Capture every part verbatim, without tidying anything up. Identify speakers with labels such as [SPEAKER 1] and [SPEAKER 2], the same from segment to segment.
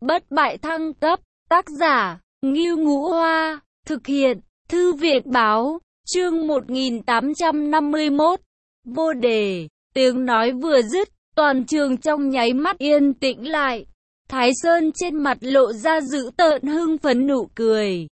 [SPEAKER 1] bất bại thăng cấp, tác giả, Ngưu Ngũ Hoa, thực hiện, Thư viện Báo, chương một nghìn tám trăm năm mươi mốt, vô đề, tiếng nói vừa dứt, toàn trường trong nháy mắt yên tĩnh lại. Thái Sơn trên mặt lộ ra dữ tợn hưng phấn nụ cười.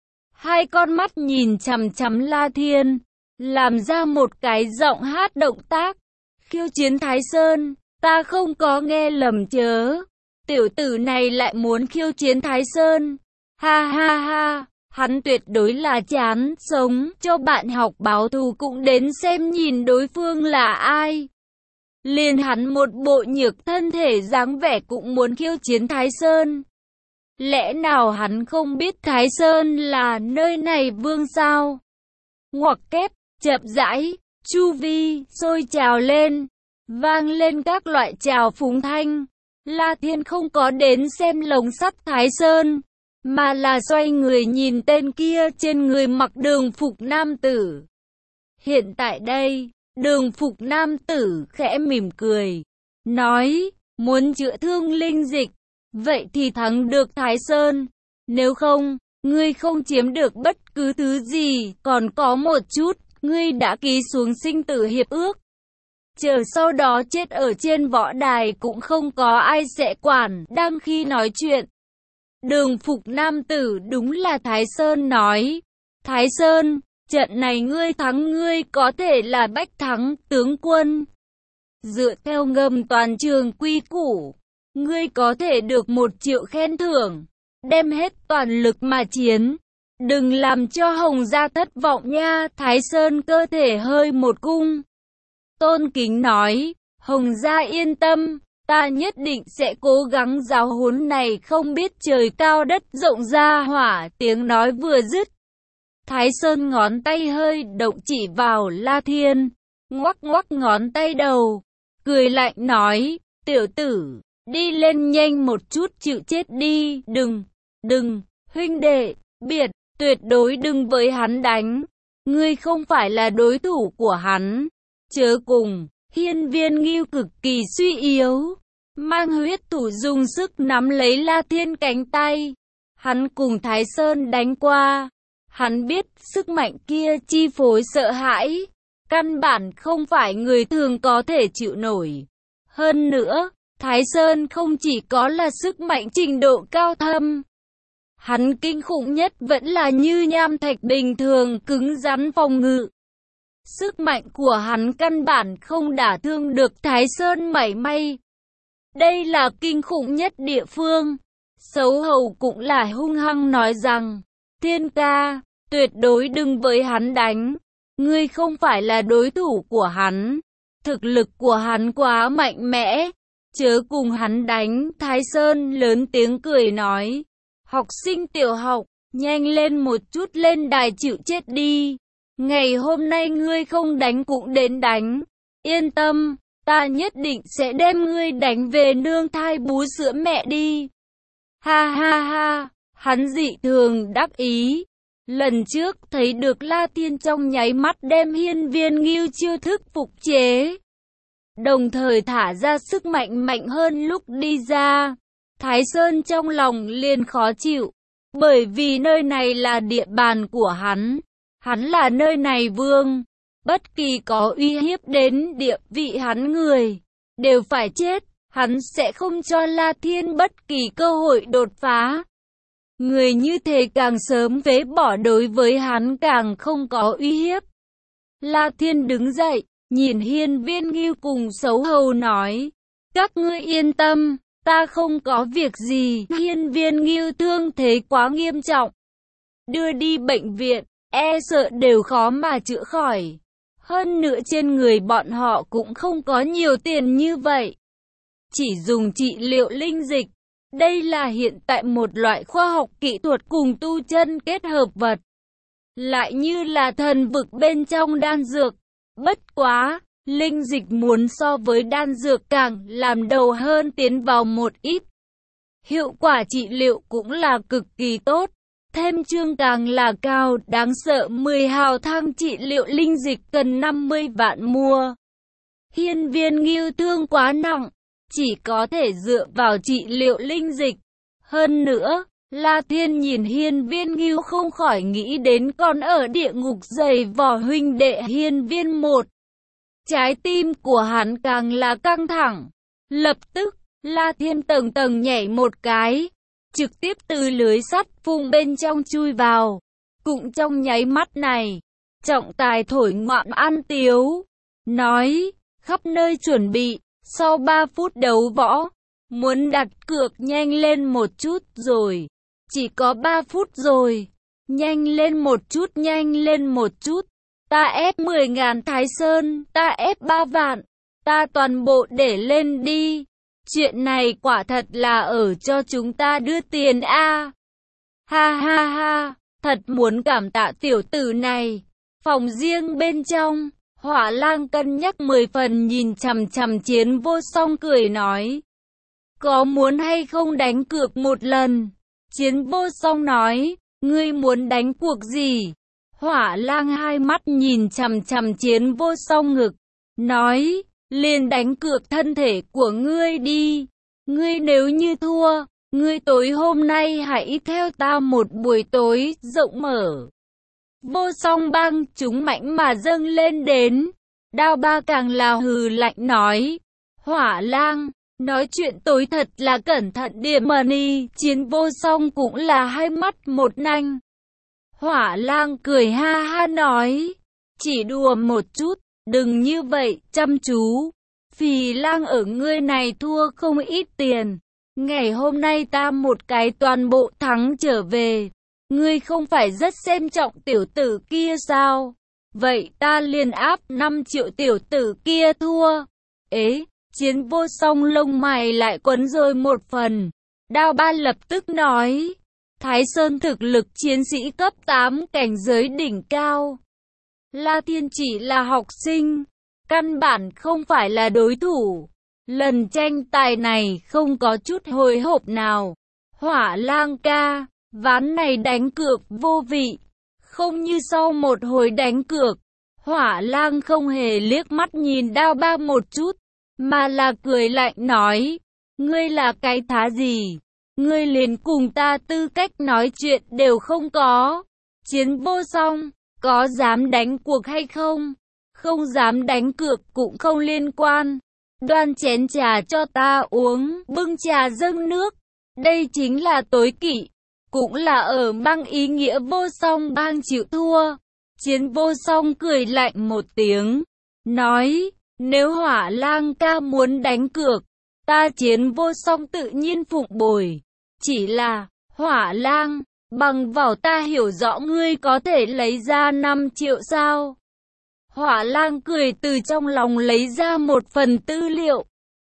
[SPEAKER 1] Hai con mắt nhìn chằm chằm La Thiên, làm ra một cái giọng hát động tác. Khiêu chiến Thái Sơn, ta không có nghe lầm chớ. Tiểu tử này lại muốn khiêu chiến Thái Sơn. Ha ha ha, hắn tuyệt đối là chán sống, cho bạn học báo thù cũng đến xem nhìn đối phương là ai. Liền hắn một bộ nhược thân thể dáng vẻ cũng muốn khiêu chiến Thái Sơn. Lẽ nào hắn không biết Thái Sơn là nơi này vương sao? Ngoặc kép, chậm rãi, chu vi, sôi trào lên, vang lên các loại trào phúng thanh. La Thiên không có đến xem lồng sắt Thái Sơn, mà là xoay người nhìn tên kia trên người mặc đường phục nam tử. Hiện tại đây, đường phục nam tử khẽ mỉm cười, nói, muốn chữa thương linh dịch, vậy thì thắng được Thái Sơn, nếu không, ngươi không chiếm được bất cứ thứ gì, còn có một chút, ngươi đã ký xuống sinh tử hiệp ước. Chờ sau đó chết ở trên võ đài cũng không có ai sẽ quản. Đang khi nói chuyện, đường phục nam tử đúng là Thái Sơn nói, Thái Sơn, trận này ngươi thắng ngươi có thể là bách thắng tướng quân. Dựa theo ngầm toàn trường quy củ, ngươi có thể được một triệu khen thưởng, đem hết toàn lực mà chiến. Đừng làm cho Hồng gia thất vọng nha. Thái Sơn cơ thể hơi một cung, tôn kính nói, Hồng gia yên tâm, ta nhất định sẽ cố gắng giáo huấn này không biết trời cao đất rộng ra hỏa. Tiếng nói vừa dứt, Thái Sơn ngón tay hơi động chỉ vào La Thiên, ngoắc ngoắc ngón tay đầu, cười lạnh nói, tiểu tử, đi lên nhanh một chút chịu chết đi, đừng, đừng, huynh đệ, biệt, tuyệt đối đừng với hắn đánh, ngươi không phải là đối thủ của hắn, chớ cùng. Hiên Viên Ngưu cực kỳ suy yếu, mang huyết thủ dùng sức nắm lấy La Thiên cánh tay, hắn cùng Thái Sơn đánh qua. Hắn biết sức mạnh kia chi phối sợ hãi, căn bản không phải người thường có thể chịu nổi. Hơn nữa, Thái Sơn không chỉ có là sức mạnh trình độ cao thâm, hắn kinh khủng nhất vẫn là như nham thạch bình thường cứng rắn phòng ngự. Sức mạnh của hắn căn bản không đả thương được Thái Sơn mảy may. Đây là kinh khủng nhất địa phương. Sấu hầu cũng là hung hăng nói rằng, Thiên ca, tuyệt đối đừng với hắn đánh. Ngươi không phải là đối thủ của hắn. Thực lực của hắn quá mạnh mẽ. Chớ cùng hắn đánh. Thái Sơn lớn tiếng cười nói, học sinh tiểu học, nhanh lên một chút lên đài chịu chết đi. Ngày hôm nay ngươi không đánh cũng đến đánh. Yên tâm, ta nhất định sẽ đem ngươi đánh về nương thai bú sữa mẹ đi. Ha ha ha, hắn dị thường đắc ý. Lần trước thấy được La Thiên trong nháy mắt đem Hiên Viên Ngưu chiêu thức phục chế, đồng thời thả ra sức mạnh mạnh hơn lúc đi ra. Thái Sơn trong lòng liền khó chịu, bởi vì nơi này là địa bàn của hắn. Hắn là nơi này vương, bất kỳ có uy hiếp đến địa vị hắn người, đều phải chết, hắn sẽ không cho La Thiên bất kỳ cơ hội đột phá. Người như thế càng sớm phế bỏ đối với hắn càng không có uy hiếp. La Thiên đứng dậy, nhìn Hiên Viên Ngưu cùng Sấu hầu nói, các ngươi yên tâm, ta không có việc gì. Hiên Viên Ngưu thương thế quá nghiêm trọng, đưa đi bệnh viện, e sợ đều khó mà chữa khỏi. Hơn nữa trên người bọn họ cũng không có nhiều tiền như vậy, chỉ dùng trị liệu linh dịch. Đây là hiện tại một loại khoa học kỹ thuật cùng tu chân kết hợp vật, lại như là thần vực bên trong đan dược. Bất quá, linh dịch muốn so với đan dược càng làm đầu hơn tiến vào một ít. Hiệu quả trị liệu cũng là cực kỳ tốt. Thêm chương càng là cao, đáng sợ. Mười hào thang trị liệu linh dịch cần năm mươi vạn mua. Hiên Viên Ngưu thương quá nặng, chỉ có thể dựa vào trị liệu linh dịch. Hơn nữa, La Thiên nhìn Hiên Viên Ngưu không khỏi nghĩ đến con ở địa ngục giày vò huynh đệ Hiên Viên một. Trái tim của hắn càng là căng thẳng. Lập tức, La Thiên tầng tầng nhảy một cái, trực tiếp từ lưới sắt phung bên trong chui vào. Cũng trong nháy mắt này, trọng tài thổi ngoạm ăn tiếu, nói, khắp nơi chuẩn bị, sau ba phút đấu võ, muốn đặt cược nhanh lên một chút rồi, chỉ có ba phút rồi, nhanh lên một chút, nhanh lên một chút, ta ép mười ngàn Thái Sơn, ta ép ba vạn, ta toàn bộ để lên đi, chuyện này quả thật là ở cho chúng ta đưa tiền a. Ha ha ha, thật muốn cảm tạ tiểu tử này. Phòng riêng bên trong, Hỏa Lang cân nhắc mười phần nhìn chằm chằm Chiến Vô Song cười nói, có muốn hay không đánh cược một lần? Chiến Vô Song nói, ngươi muốn đánh cuộc gì? Hỏa Lang hai mắt nhìn chằm chằm Chiến Vô Song ngực, nói, liền đánh cược thân thể của ngươi đi. Ngươi nếu như thua, ngươi tối hôm nay hãy theo ta một buổi tối rộng mở. Vô Song băng chúng mãnh mà dâng lên đến. Đao Ba càng là hừ lạnh nói, Hỏa Lang, nói chuyện tối thật là cẩn thận điểm mà đi. Chiến Vô Song cũng là hai mắt một nanh. Hỏa Lang cười ha ha nói, chỉ đùa một chút, đừng như vậy, chăm chú. Phì Lang ở ngươi này thua không ít tiền. Ngày hôm nay ta một cái toàn bộ thắng trở về. Ngươi không phải rất xem trọng tiểu tử kia sao? Vậy ta liền áp năm triệu tiểu tử kia thua. Ế, Chiến Vô Song lông mày lại quấn rồi một phần. Đao Ba lập tức nói, Thái Sơn thực lực chiến sĩ cấp tám cảnh giới đỉnh cao. La Thiên chỉ là học sinh, căn bản không phải là đối thủ. Lần tranh tài này không có chút hồi hộp nào. Hỏa Lang ca, ván này đánh cược vô vị. Không như sau một hồi đánh cược, Hỏa Lang không hề liếc mắt nhìn Đao Ba một chút, mà là cười lạnh nói, ngươi là cái thá gì? Ngươi liền cùng ta tư cách nói chuyện đều không có. Chiến Vô Song, có dám đánh cuộc hay không? Không dám đánh cược cũng không liên quan. Đoan chén trà cho ta uống, bưng trà dâng nước. Đây chính là tối kỵ, cũng là ở mang ý nghĩa Vô Song bang chịu thua. Chiến Vô Song cười lạnh một tiếng, nói, nếu Hỏa Lang ca muốn đánh cược, ta Chiến Vô Song tự nhiên phụng bồi. Chỉ là, Hỏa Lang, bằng vào ta hiểu rõ ngươi có thể lấy ra năm triệu sao? Hỏa Lang cười từ trong lòng lấy ra một phần tư liệu,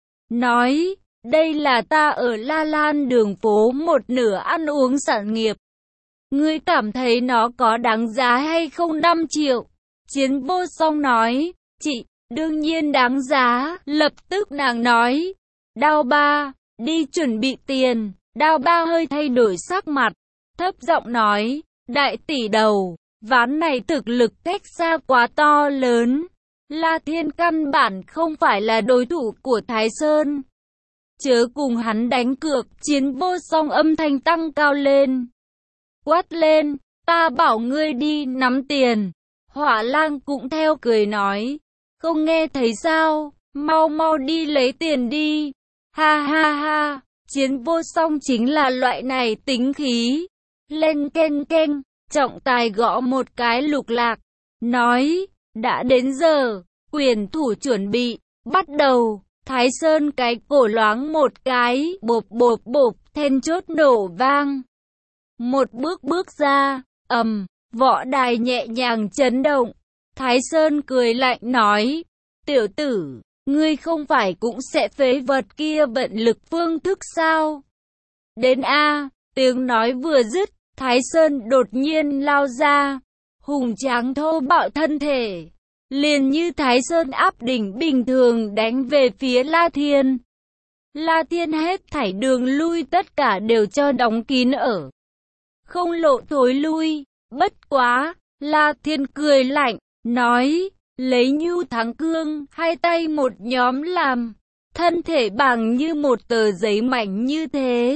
[SPEAKER 1] nói, đây là ta ở La Lan đường phố một nửa ăn uống sản nghiệp. Ngươi cảm thấy nó có đáng giá hay không? Năm triệu. Chiến Vô Song nói, chị, đương nhiên đáng giá. Lập tức nàng nói, Đao Ba, đi chuẩn bị tiền. Đao Ba hơi thay đổi sắc mặt, thấp giọng nói, đại tỷ đầu, ván này thực lực cách xa quá to lớn. La Thiên căn bản không phải là đối thủ của Thái Sơn. Chớ cùng hắn đánh cược. Chiến Vô Song âm thanh tăng cao lên, quát lên, ta bảo ngươi đi nắm tiền. Hỏa Lang cũng theo cười nói, không nghe thấy sao, mau mau đi lấy tiền đi. Ha ha ha, Chiến Vô Song chính là loại này tính khí. Lên keng keng, trọng tài gõ một cái lục lạc, nói, đã đến giờ, quyền thủ chuẩn bị, bắt đầu. Thái Sơn cái cổ loáng một cái, bộp bộp bộp, then chốt nổ vang. Một bước bước ra, ầm, võ đài nhẹ nhàng chấn động. Thái Sơn cười lạnh nói, tiểu tử, ngươi không phải cũng sẽ phế vật kia vận lực phương thức sao? Đến A, tiếng nói vừa dứt, Thái Sơn đột nhiên lao ra, hùng tráng thô bạo thân thể, liền như Thái Sơn áp đỉnh bình thường đánh về phía La Thiên. La Thiên hết thảy đường lui tất cả đều cho đóng kín ở, không lộ thối lui. Bất quá, La Thiên cười lạnh, nói, lấy nhu thắng cương, hai tay một nhóm làm, thân thể bằng như một tờ giấy mảnh như thế.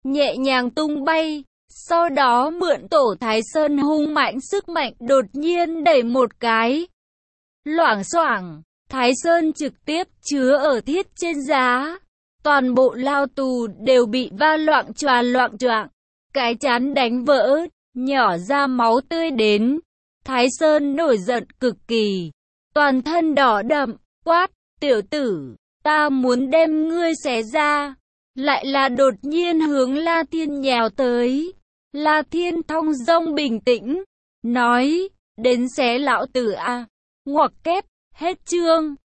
[SPEAKER 1] nhẹ nhàng tung bay. Sau đó mượn Tổ Thái Sơn hung mãnh sức mạnh đột nhiên đẩy một cái. Loảng xoảng, Thái Sơn trực tiếp chứa ở thiết trên giá. Toàn bộ lao tù đều bị va loạng choạng loạng choạng. Cái trán đánh vỡ, nhỏ ra máu tươi đến. Thái Sơn nổi giận cực kỳ. Toàn thân đỏ đậm, quát, tiểu tử, ta muốn đem ngươi xé ra. Lại là đột nhiên hướng La Thiên nhào tới. La Thiên thong dong bình tĩnh, nói, đến xé lão tử a. Ngoặc kép, hết chương.